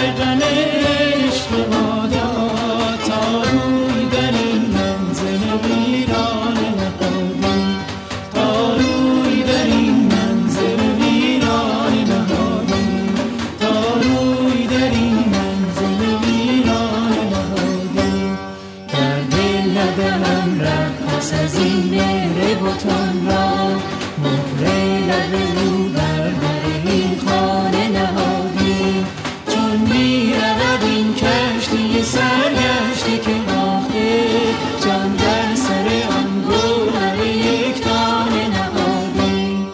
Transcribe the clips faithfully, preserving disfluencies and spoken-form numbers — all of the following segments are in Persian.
غم عشق ما داد تا روی در این منزل ویران نهادیم، تا روی در این منزل ویران نهادیم، تا روی در این منزل ویران نهادیم. در دل ندهم رفت پس از این مهر بتان را، مهر لب او بر در این خانه نهادیم. چون میرود این کشتی سرگشته که آخر جان در سر آن گوهر یکتانه نهادیم.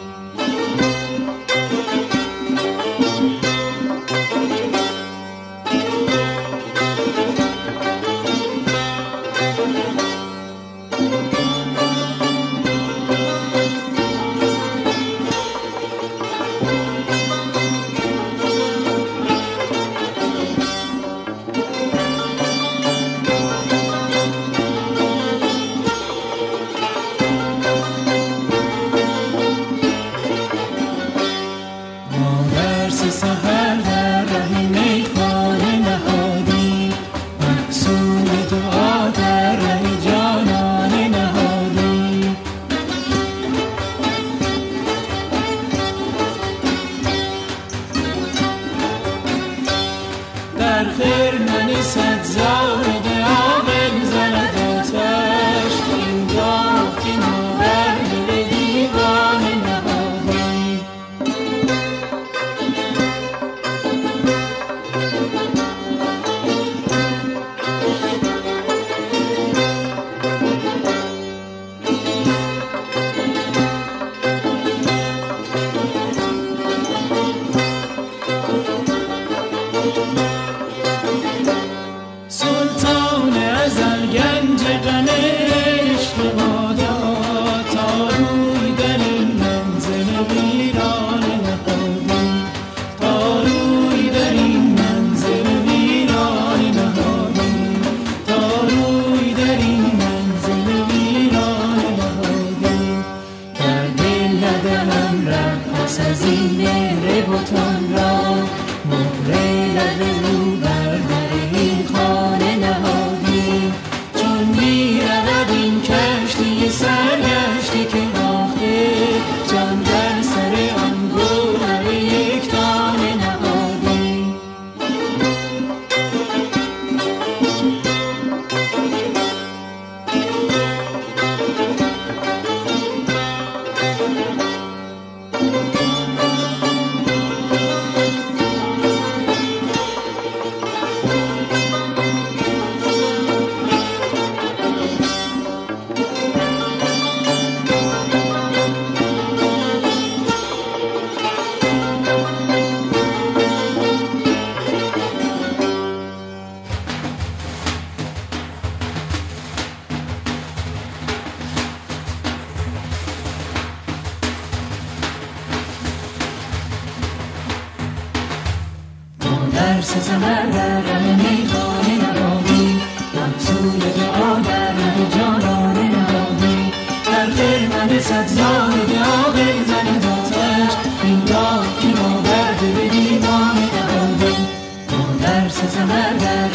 سحر در ره میخانه نهادیم، محصول دعا در ره جانانه نهادیم. در خرمن صد زاهد عاقل زند آتش، این گاه که ما بر دل دیوانه نهادیم. سلطان ازل گنج غم عشق ما داد تا روی در این منزل ویران نهادیم، تا روی در این منزل ویران نهادیم، تا روی در این منزل ویران نهادیم. در دل ندهم رفت پس از این مهر بتان را، مهر لب او بر در این خانه نهادیم. چون میرود این کشتی سرگشته که آخر جان در سر آن گوهر یکتانه نهادیم. در سحر در ره میخانه نهادیم، محصول دعا در ره جانانه نهادیم. در خرمن صد زاهد عاقل زند آتش، این گاه که ما بر دل دیوانه نهادیم. ما در سحر در